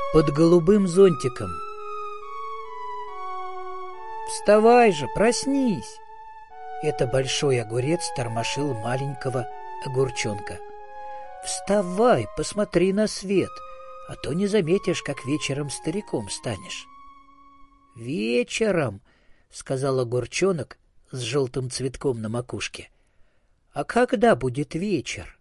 Под голубым зонтиком. «Вставай же, проснись!» Это большой огурец тормошил маленького огурчонка. «Вставай, посмотри на свет, а то не заметишь, как вечером стариком станешь». «Вечером», — сказал огурчонок с желтым цветком на макушке. «А когда будет вечер?»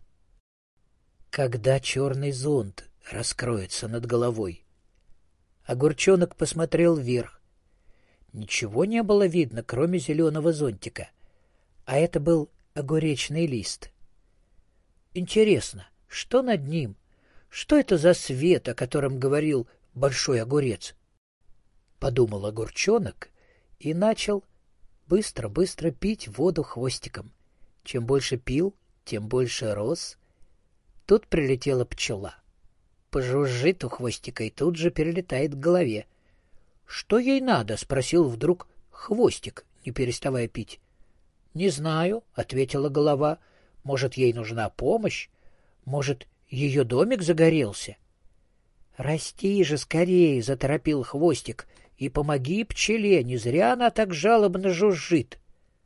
«Когда черный зонт раскроется над головой». Огурчонок посмотрел вверх. Ничего не было видно, кроме зеленого зонтика. А это был огуречный лист. Интересно, что над ним? Что это за свет, о котором говорил большой огурец? Подумал огурчонок и начал быстро-быстро пить воду хвостиком. Чем больше пил, тем больше рос. Тут прилетела пчела. Пожужжит у хвостика и тут же перелетает к голове. «Что ей надо?» — спросил вдруг хвостик, не переставая пить. «Не знаю», — ответила голова. «Может, ей нужна помощь? Может, ее домик загорелся?» «Расти же скорее!» — заторопил хвостик. «И помоги пчеле, не зря она так жалобно жужжит».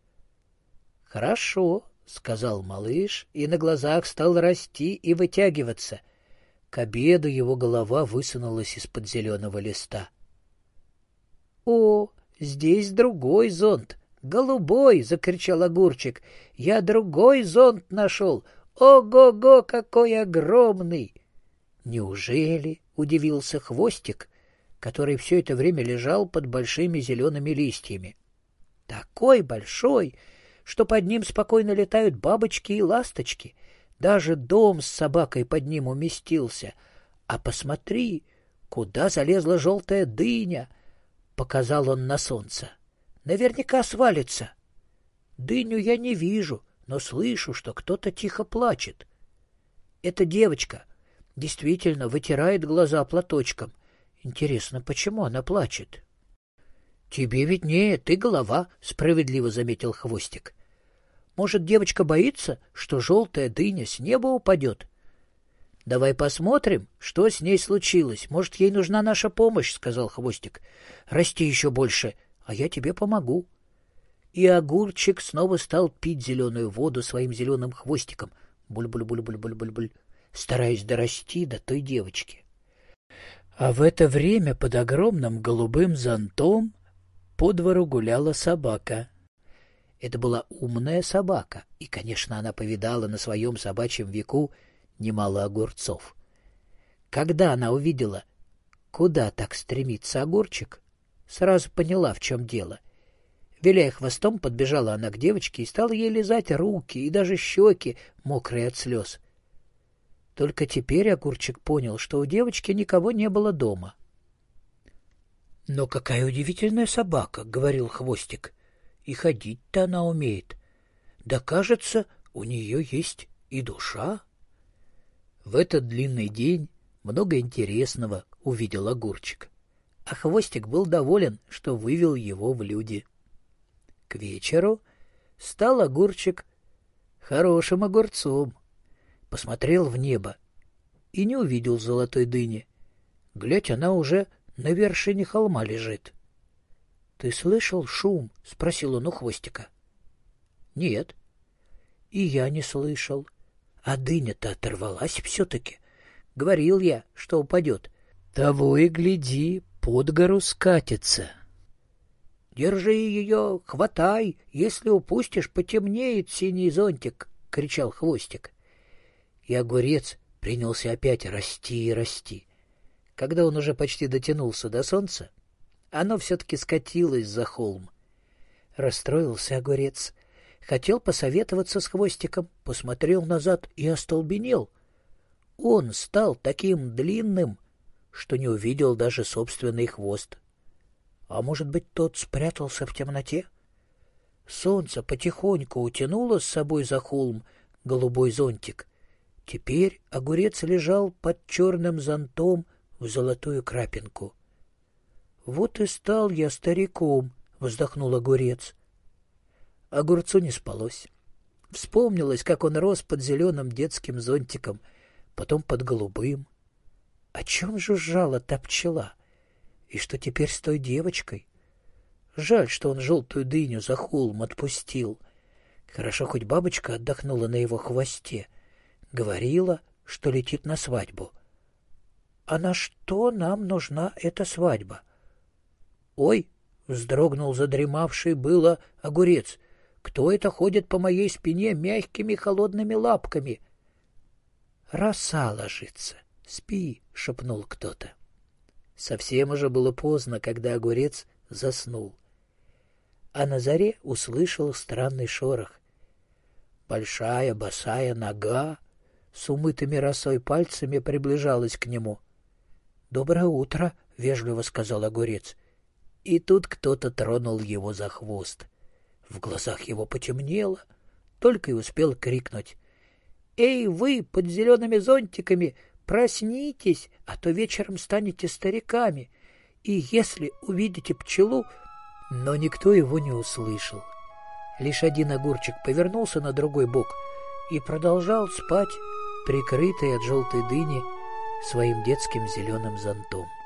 «Хорошо», — сказал малыш, и на глазах стал расти и вытягиваться. К обеду его голова высунулась из-под зеленого листа. «О, здесь другой зонт, голубой!» — закричал огурчик. «Я другой зонт нашел! Ого-го, какой огромный!» «Неужели?» — удивился хвостик, который все это время лежал под большими зелеными листьями. «Такой большой, что под ним спокойно летают бабочки и ласточки. Даже дом с собакой под ним уместился. А посмотри, куда залезла желтая дыня!» — показал он на солнце. «Наверняка свалится. Дыню я не вижу, но слышу, что кто-то тихо плачет. Эта девочка действительно вытирает глаза платочком. Интересно, почему она плачет?» «Тебе виднее, ты голова», — справедливо заметил хвостик. «Может, девочка боится, что желтая дыня с неба упадет?» «Давай посмотрим, что с ней случилось. Может, ей нужна наша помощь», — сказал хвостик. «Расти еще больше, а я тебе помогу». И огурчик снова стал пить зеленую воду своим зеленым хвостиком, буль-буль-буль-буль-буль-буль, стараясь дорасти до той девочки. А в это время под огромным голубым зонтом по двору гуляла собака. Это была умная собака, и, конечно, она повидала на своем собачьем веку немало огурцов. Когда она увидела, куда так стремится огурчик, сразу поняла, в чем дело. Виляя хвостом, подбежала она к девочке и стала ей лизать руки и даже щеки, мокрые от слез. Только теперь огурчик понял, что у девочки никого не было дома. «Но какая удивительная собака!» — говорил хвостик. «И ходить-то она умеет. Да, кажется, у нее есть и душа». В этот длинный день много интересного увидел огурчик, а хвостик был доволен, что вывел его в люди. К вечеру стал огурчик хорошим огурцом, посмотрел в небо и не увидел золотой дыни. Глядь, она уже на вершине холма лежит. — Ты слышал шум? — спросил он у хвостика. — Нет. — И я не слышал. А дыня-то оторвалась все-таки. Говорил я, что упадет. Того и гляди, под гору скатится. — Держи ее, хватай, если упустишь, потемнеет синий зонтик, — кричал хвостик. И огурец принялся опять расти и расти. Когда он уже почти дотянулся до солнца, оно все-таки скатилось за холм. Расстроился огурец. Хотел посоветоваться с хвостиком, посмотрел назад и остолбенел. Он стал таким длинным, что не увидел даже собственный хвост. А может быть, тот спрятался в темноте? Солнце потихоньку утянуло с собой за холм голубой зонтик. Теперь огурец лежал под черным зонтом в золотую крапинку. — Вот и стал я стариком, — вздохнул огурец. Огурцу не спалось. Вспомнилось, как он рос под зеленым детским зонтиком, потом под голубым. О чем жужжала та пчела? И что теперь с той девочкой? Жаль, что он желтую дыню за холм отпустил. Хорошо, хоть бабочка отдохнула на его хвосте. Говорила, что летит на свадьбу. А на что нам нужна эта свадьба? Ой, вздрогнул задремавший было огурец. Кто это ходит по моей спине мягкими холодными лапками? Роса ложится. Спи, шепнул кто-то. Совсем уже было поздно, когда огурец заснул. А на заре услышал странный шорох. Большая босая нога с умытыми росой пальцами приближалась к нему. «Доброе утро», — вежливо сказал огурец. И тут кто-то тронул его за хвост. В глазах его потемнело, только и успел крикнуть: «Эй, вы, под зелеными зонтиками, проснитесь, а то вечером станете стариками, и если увидите пчелу...» Но никто его не услышал. Лишь один огурчик повернулся на другой бок и продолжал спать, прикрытый от желтой дыни своим детским зеленым зонтом.